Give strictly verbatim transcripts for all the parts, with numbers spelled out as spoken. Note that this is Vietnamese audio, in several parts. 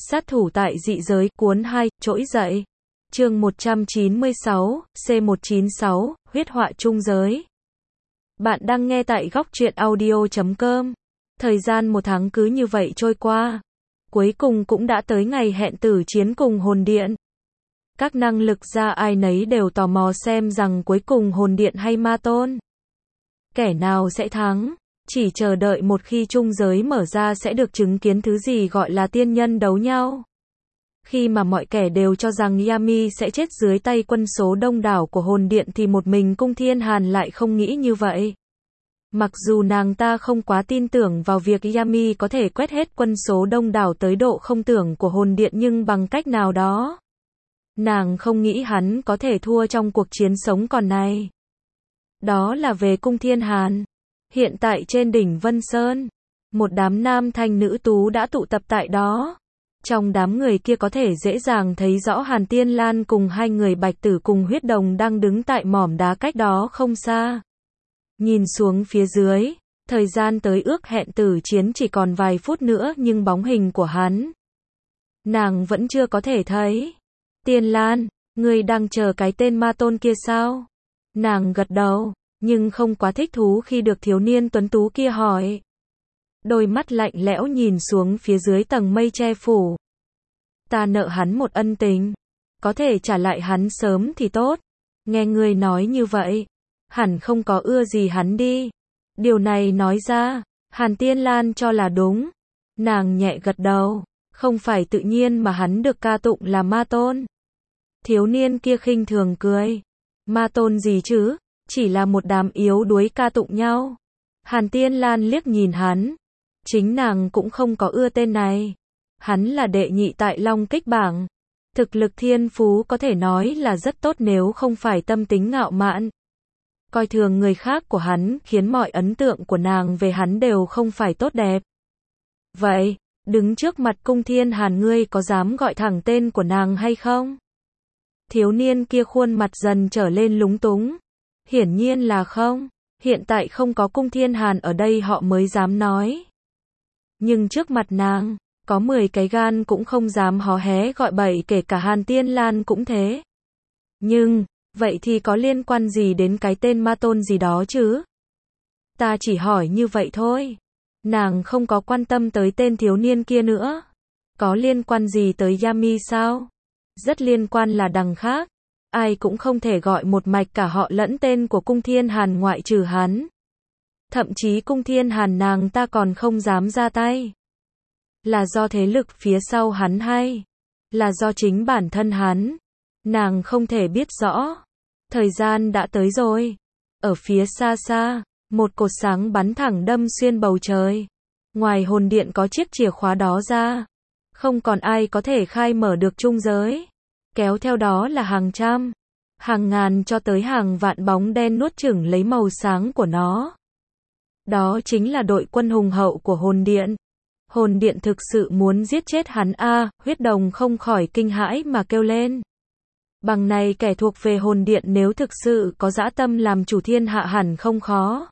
Sát thủ tại dị giới, cuốn hai, trỗi dậy. Chương một trăm chín mươi sáu, C một chín sáu, huyết họa trung giới. Bạn đang nghe tại góc truyện audio chấm com. Thời gian một tháng cứ như vậy trôi qua. Cuối cùng cũng đã tới ngày hẹn tử chiến cùng hồn điện. Các năng lực gia ai nấy đều tò mò xem rằng cuối cùng hồn điện hay ma tôn. Kẻ nào sẽ thắng? Chỉ chờ đợi một khi trung giới mở ra sẽ được chứng kiến thứ gì gọi là tiên nhân đấu nhau. Khi mà mọi kẻ đều cho rằng Yami sẽ chết dưới tay quân số đông đảo của hồn điện thì một mình Cung Thiên Hàn lại không nghĩ như vậy. Mặc dù nàng ta không quá tin tưởng vào việc Yami có thể quét hết quân số đông đảo tới độ không tưởng của hồn điện, nhưng bằng cách nào đó, nàng không nghĩ hắn có thể thua trong cuộc chiến sống còn này. Đó là về Cung Thiên Hàn. Hiện tại trên đỉnh Vân Sơn, một đám nam thanh nữ tú đã tụ tập tại đó. Trong đám người kia có thể dễ dàng thấy rõ Hàn Tiên Lan cùng hai người Bạch Tử cùng Huyết Đồng đang đứng tại mỏm đá cách đó không xa. Nhìn xuống phía dưới, thời gian tới ước hẹn tử chiến chỉ còn vài phút nữa, nhưng bóng hình của hắn, nàng vẫn chưa có thể thấy. Tiên Lan, ngươi đang chờ cái tên ma tôn kia sao? Nàng gật đầu, nhưng không quá thích thú khi được thiếu niên tuấn tú kia hỏi. Đôi mắt lạnh lẽo nhìn xuống phía dưới tầng mây che phủ. Ta nợ hắn một ân tình, có thể trả lại hắn sớm thì tốt. Nghe ngươi nói như vậy, hẳn không có ưa gì hắn đi. Điều này nói ra, Hàn Tiên Lan cho là đúng. Nàng nhẹ gật đầu, không phải tự nhiên mà hắn được ca tụng là ma tôn. Thiếu niên kia khinh thường cười. Ma tôn gì chứ, chỉ là một đám yếu đuối ca tụng nhau. Hàn Tiên Lan liếc nhìn hắn. Chính nàng cũng không có ưa tên này. Hắn là đệ nhị tại Long Kích bảng. Thực lực thiên phú có thể nói là rất tốt nếu không phải tâm tính ngạo mạn, coi thường người khác của hắn, khiến mọi ấn tượng của nàng về hắn đều không phải tốt đẹp. Vậy, đứng trước mặt Cung Thiên Hàn, ngươi có dám gọi thẳng tên của nàng hay không? Thiếu niên kia khuôn mặt dần trở lên lúng túng. Hiển nhiên là không. Hiện tại không có Cung Thiên Hàn ở đây họ mới dám nói. Nhưng trước mặt nàng, có mười cái gan cũng không dám hó hé gọi bậy, kể cả Hàn Tiên Lan cũng thế. Nhưng, vậy thì có liên quan gì đến cái tên ma tôn gì đó chứ? Ta chỉ hỏi như vậy thôi. Nàng không có quan tâm tới tên thiếu niên kia nữa. Có liên quan gì tới Yami sao? Rất liên quan là đằng khác. Ai cũng không thể gọi một mạch cả họ lẫn tên của Cung Thiên Hàn ngoại trừ hắn. Thậm chí Cung Thiên Hàn nàng ta còn không dám ra tay. Là do thế lực phía sau hắn hay? Là do chính bản thân hắn? Nàng không thể biết rõ. Thời gian đã tới rồi. Ở phía xa xa, một cột sáng bắn thẳng đâm xuyên bầu trời. Ngoài hồn điện có chiếc chìa khóa đó ra, không còn ai có thể khai mở được trung giới. Kéo theo đó là hàng trăm, hàng ngàn cho tới hàng vạn bóng đen nuốt chửng lấy màu sáng của nó. Đó chính là đội quân hùng hậu của hồn điện. Hồn điện thực sự muốn giết chết hắn a, à, Huyết Đồng không khỏi kinh hãi mà kêu lên. Bằng này kẻ thuộc về hồn điện nếu thực sự có dã tâm làm chủ thiên hạ hẳn không khó.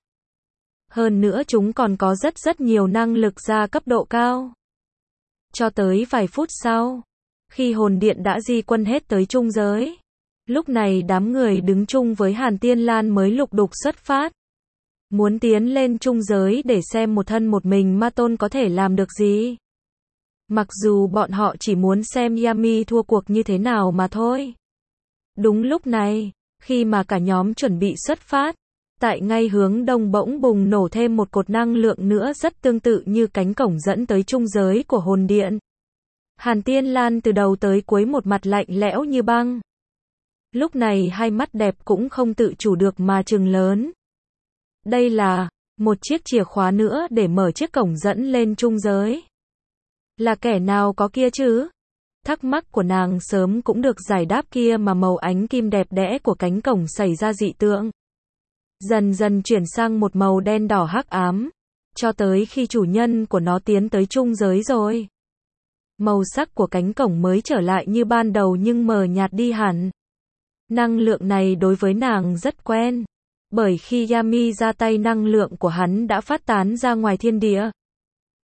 Hơn nữa chúng còn có rất rất nhiều năng lực ra cấp độ cao. Cho tới vài phút sau, khi hồn điện đã di quân hết tới trung giới, lúc này đám người đứng chung với Hàn Tiên Lan mới lục đục xuất phát. Muốn tiến lên trung giới để xem một thân một mình ma tôn có thể làm được gì. Mặc dù bọn họ chỉ muốn xem Yami thua cuộc như thế nào mà thôi. Đúng lúc này, khi mà cả nhóm chuẩn bị xuất phát, tại ngay hướng đông bỗng bùng nổ thêm một cột năng lượng nữa rất tương tự như cánh cổng dẫn tới trung giới của hồn điện. Hàn Tiên Lan từ đầu tới cuối một mặt lạnh lẽo như băng. Lúc này hai mắt đẹp cũng không tự chủ được mà trừng lớn. Đây là một chiếc chìa khóa nữa để mở chiếc cổng dẫn lên trung giới. Là kẻ nào có kia chứ? Thắc mắc của nàng sớm cũng được giải đáp kia mà màu ánh kim đẹp đẽ của cánh cổng xảy ra dị tượng. Dần dần chuyển sang một màu đen đỏ hắc ám, cho tới khi chủ nhân của nó tiến tới trung giới rồi. Màu sắc của cánh cổng mới trở lại như ban đầu nhưng mờ nhạt đi hẳn. Năng lượng này đối với nàng rất quen, bởi khi Yami ra tay năng lượng của hắn đã phát tán ra ngoài thiên địa.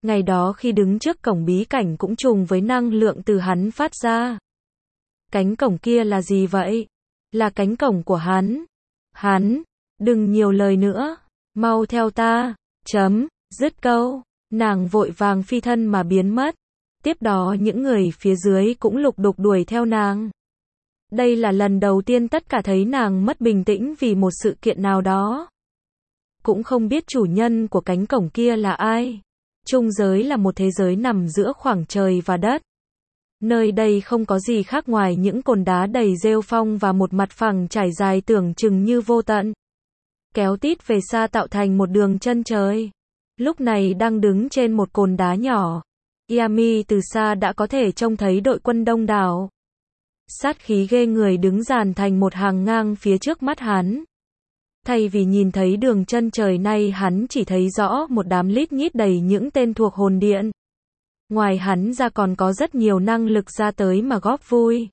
Ngày đó khi đứng trước cổng bí cảnh cũng trùng với năng lượng từ hắn phát ra. Cánh cổng kia là gì vậy? Là cánh cổng của hắn. Hắn, đừng nhiều lời nữa, mau theo ta. Chấm, dứt câu, nàng vội vàng phi thân mà biến mất. Tiếp đó những người phía dưới cũng lục đục đuổi theo nàng. Đây là lần đầu tiên tất cả thấy nàng mất bình tĩnh vì một sự kiện nào đó. Cũng không biết chủ nhân của cánh cổng kia là ai. Trung giới là một thế giới nằm giữa khoảng trời và đất. Nơi đây không có gì khác ngoài những cồn đá đầy rêu phong và một mặt phẳng trải dài tưởng chừng như vô tận. Kéo tít về xa tạo thành một đường chân trời. Lúc này đang đứng trên một cồn đá nhỏ. Yami từ xa đã có thể trông thấy đội quân đông đảo. Sát khí ghê người đứng dàn thành một hàng ngang phía trước mắt hắn. Thay vì nhìn thấy đường chân trời nay hắn chỉ thấy rõ một đám lít nhít đầy những tên thuộc hồn điện. Ngoài hắn ra còn có rất nhiều năng lực ra tới mà góp vui.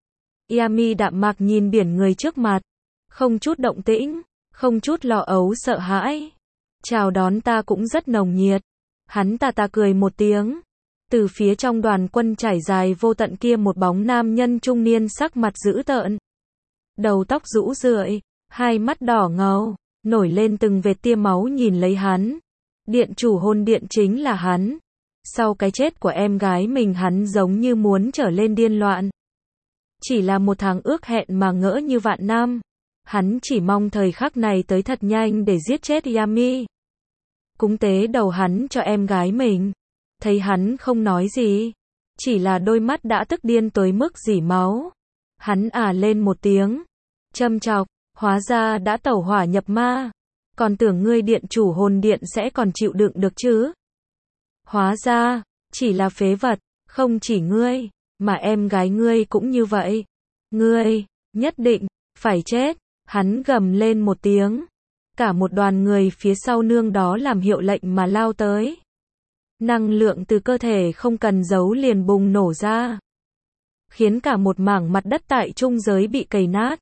Yami đạm mạc nhìn biển người trước mặt. Không chút động tĩnh, không chút lo âu sợ hãi. Chào đón ta cũng rất nồng nhiệt. Hắn ta ta cười một tiếng. Từ phía trong đoàn quân trải dài vô tận kia một bóng nam nhân trung niên sắc mặt dữ tợn. Đầu tóc rũ rượi, hai mắt đỏ ngầu, nổi lên từng vệt tia máu nhìn lấy hắn. Điện chủ hồn điện chính là hắn. Sau cái chết của em gái mình hắn giống như muốn trở lên điên loạn. Chỉ là một tháng ước hẹn mà ngỡ như vạn năm. Hắn chỉ mong thời khắc này tới thật nhanh để giết chết Yami. Cúng tế đầu hắn cho em gái mình. Thấy hắn không nói gì. Chỉ là đôi mắt đã tức điên tới mức rỉ máu. Hắn ả lên một tiếng. Châm chọc, hóa ra đã tẩu hỏa nhập ma. Còn tưởng ngươi điện chủ hồn điện sẽ còn chịu đựng được chứ. Hóa ra, chỉ là phế vật, không chỉ ngươi, mà em gái ngươi cũng như vậy. Ngươi, nhất định, phải chết. Hắn gầm lên một tiếng. Cả một đoàn người phía sau nương đó làm hiệu lệnh mà lao tới. Năng lượng từ cơ thể không cần giấu liền bùng nổ ra. Khiến cả một mảng mặt đất tại trung giới bị cày nát.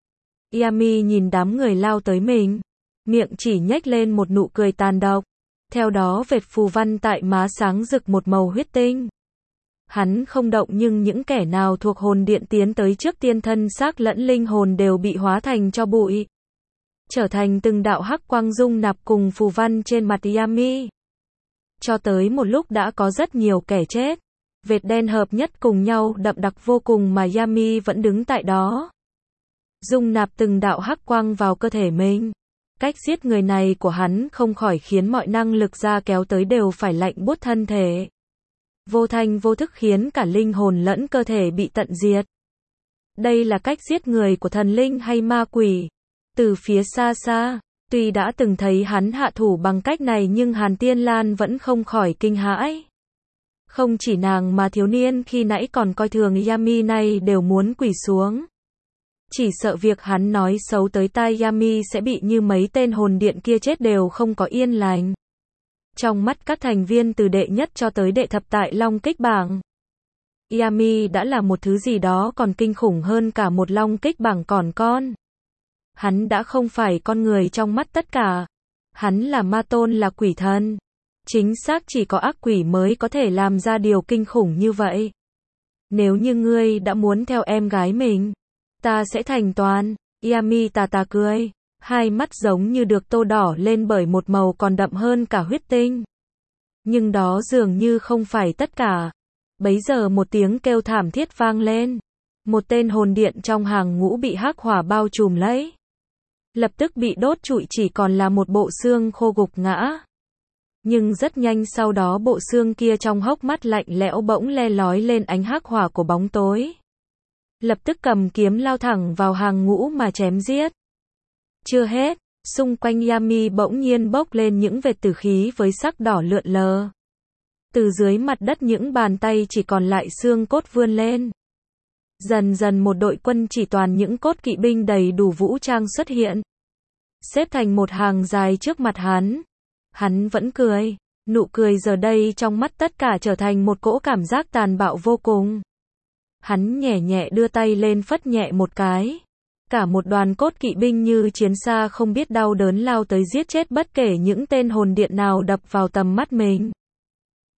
Yami nhìn đám người lao tới mình. Miệng chỉ nhếch lên một nụ cười tàn độc. Theo đó vệt phù văn tại má sáng rực một màu huyết tinh. Hắn không động nhưng những kẻ nào thuộc hồn điện tiến tới trước tiên thân xác lẫn linh hồn đều bị hóa thành cho bụi. Trở thành từng đạo hắc quang dung nạp cùng phù văn trên mặt Yami. Cho tới một lúc đã có rất nhiều kẻ chết. Vệt đen hợp nhất cùng nhau đậm đặc vô cùng mà Yami vẫn đứng tại đó. Dung nạp từng đạo hắc quang vào cơ thể mình. Cách giết người này của hắn không khỏi khiến mọi năng lực ra kéo tới đều phải lạnh buốt thân thể. Vô thanh vô thức khiến cả linh hồn lẫn cơ thể bị tận diệt. Đây là cách giết người của thần linh hay ma quỷ? Từ phía xa xa, tuy đã từng thấy hắn hạ thủ bằng cách này nhưng Hàn Tiên Lan vẫn không khỏi kinh hãi. Không chỉ nàng mà thiếu niên khi nãy còn coi thường Yami này đều muốn quỳ xuống. Chỉ sợ việc hắn nói xấu tới tai Yami sẽ bị như mấy tên hồn điện kia chết đều không có yên lành. Trong mắt các thành viên từ đệ nhất cho tới đệ thập tại Long Kích bảng, Yami đã là một thứ gì đó còn kinh khủng hơn cả một Long Kích bảng còn con. Hắn đã không phải con người trong mắt tất cả. Hắn là ma tôn, là quỷ thần. Chính xác chỉ có ác quỷ mới có thể làm ra điều kinh khủng như vậy. Nếu như ngươi đã muốn theo em gái mình, ta sẽ thành toàn. Yami tà tà cười. Hai mắt giống như được tô đỏ lên bởi một màu còn đậm hơn cả huyết tinh. Nhưng đó dường như không phải tất cả. Bấy giờ một tiếng kêu thảm thiết vang lên. Một tên hồn điện trong hàng ngũ bị hắc hỏa bao trùm lấy. Lập tức bị đốt trụi chỉ còn là một bộ xương khô gục ngã. Nhưng rất nhanh sau đó bộ xương kia trong hốc mắt lạnh lẽo bỗng le lói lên ánh hắc hỏa của bóng tối. Lập tức cầm kiếm lao thẳng vào hàng ngũ mà chém giết. Chưa hết, xung quanh Yami bỗng nhiên bốc lên những vệt tử khí với sắc đỏ lượn lờ. Từ dưới mặt đất những bàn tay chỉ còn lại xương cốt vươn lên. Dần dần một đội quân chỉ toàn những cốt kỵ binh đầy đủ vũ trang xuất hiện. Xếp thành một hàng dài trước mặt hắn. Hắn vẫn cười. Nụ cười giờ đây trong mắt tất cả trở thành một cỗ cảm giác tàn bạo vô cùng. Hắn nhẹ nhẹ đưa tay lên phất nhẹ một cái. Cả một đoàn cốt kỵ binh như chiến xa không biết đau đớn lao tới giết chết bất kể những tên hồn điện nào đập vào tầm mắt mình.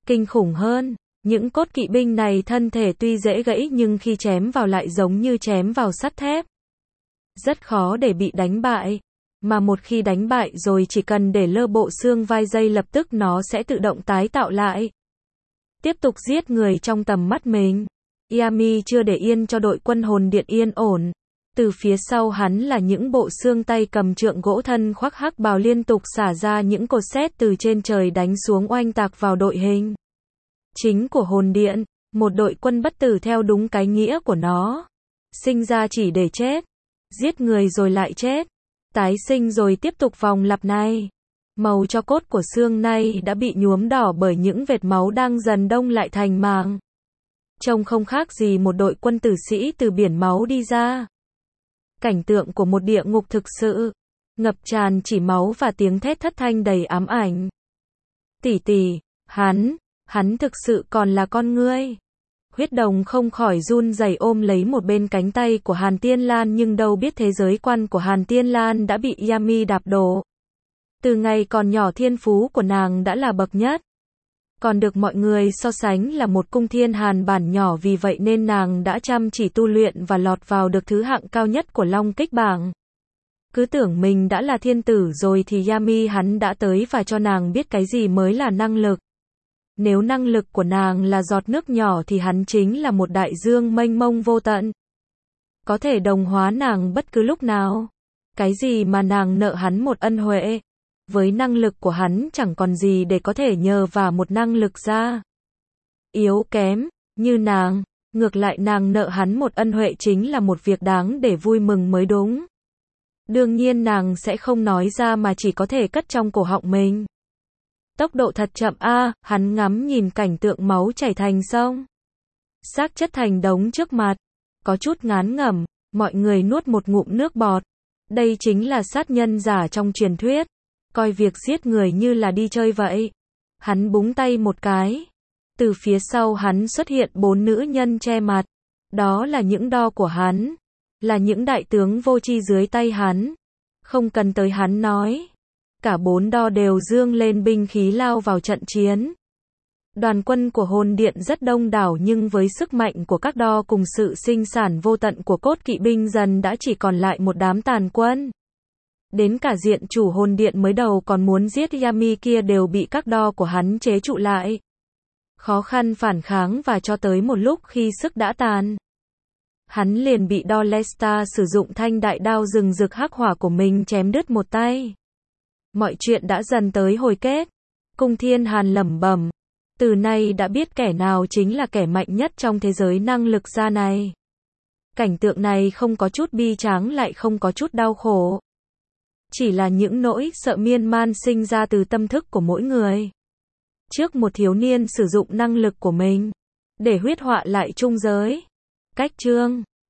Kinh khủng hơn, những cốt kỵ binh này thân thể tuy dễ gãy nhưng khi chém vào lại giống như chém vào sắt thép. Rất khó để bị đánh bại. Mà một khi đánh bại rồi chỉ cần để lơ bộ xương vai dây lập tức nó sẽ tự động tái tạo lại. Tiếp tục giết người trong tầm mắt mình. Yami chưa để yên cho đội quân hồn điện yên ổn. Từ phía sau hắn là những bộ xương tay cầm trượng gỗ thân khoác hắc bào liên tục xả ra những cột sét từ trên trời đánh xuống oanh tạc vào đội hình chính của hồn điện, một đội quân bất tử theo đúng cái nghĩa của nó. Sinh ra chỉ để chết, giết người rồi lại chết, tái sinh rồi tiếp tục vòng lặp này. Màu cho cốt của xương này đã bị nhuốm đỏ bởi những vệt máu đang dần đông lại thành màng. Trông không khác gì một đội quân tử sĩ từ biển máu đi ra. Cảnh tượng của một địa ngục thực sự, ngập tràn chỉ máu và tiếng thét thất thanh đầy ám ảnh. Tỷ tỷ, hắn, hắn thực sự còn là con ngươi. Huyết Đồng không khỏi run rẩy ôm lấy một bên cánh tay của Hàn Tiên Lan nhưng đâu biết thế giới quan của Hàn Tiên Lan đã bị Yami đạp đổ. Từ ngày còn nhỏ thiên phú của nàng đã là bậc nhất. Còn được mọi người so sánh là một cung thiên hàn bản nhỏ vì vậy nên nàng đã chăm chỉ tu luyện và lọt vào được thứ hạng cao nhất của Long Kích bảng. Cứ tưởng mình đã là thiên tử rồi thì Yami hắn đã tới và cho nàng biết cái gì mới là năng lực. Nếu năng lực của nàng là giọt nước nhỏ thì hắn chính là một đại dương mênh mông vô tận. Có thể đồng hóa nàng bất cứ lúc nào. Cái gì mà nàng nợ hắn một ân huệ. Với năng lực của hắn chẳng còn gì để có thể nhờ vào một năng lực ra. Yếu kém, như nàng, ngược lại nàng nợ hắn một ân huệ chính là một việc đáng để vui mừng mới đúng. Đương nhiên nàng sẽ không nói ra mà chỉ có thể cất trong cổ họng mình. Tốc độ thật chậm a, à, hắn ngắm nhìn cảnh tượng máu chảy thành sông. Xác chất thành đống trước mặt. Có chút ngán ngẩm, mọi người nuốt một ngụm nước bọt. Đây chính là sát nhân giả trong truyền thuyết. Coi việc giết người như là đi chơi vậy. Hắn búng tay một cái. Từ phía sau hắn xuất hiện bốn nữ nhân che mặt. Đó là những đo của hắn. Là những đại tướng vô tri dưới tay hắn. Không cần tới hắn nói. Cả bốn đo đều dương lên binh khí lao vào trận chiến. Đoàn quân của hồn điện rất đông đảo nhưng với sức mạnh của các đo cùng sự sinh sản vô tận của cốt kỵ binh dần đã chỉ còn lại một đám tàn quân. Đến cả diện chủ hồn điện mới đầu còn muốn giết Yami kia đều bị các đo của hắn chế trụ lại. Khó khăn phản kháng và cho tới một lúc khi sức đã tàn. Hắn liền bị đo Lesta sử dụng thanh đại đao rừng rực hắc hỏa của mình chém đứt một tay. Mọi chuyện đã dần tới hồi kết. Cung Thiên Hàn lẩm bẩm. Từ nay đã biết kẻ nào chính là kẻ mạnh nhất trong thế giới năng lực gia này. Cảnh tượng này không có chút bi tráng lại không có chút đau khổ. Chỉ là những nỗi sợ miên man sinh ra từ tâm thức của mỗi người. Trước một thiếu niên sử dụng năng lực của mình để huyết họa lại trung giới. Cách chương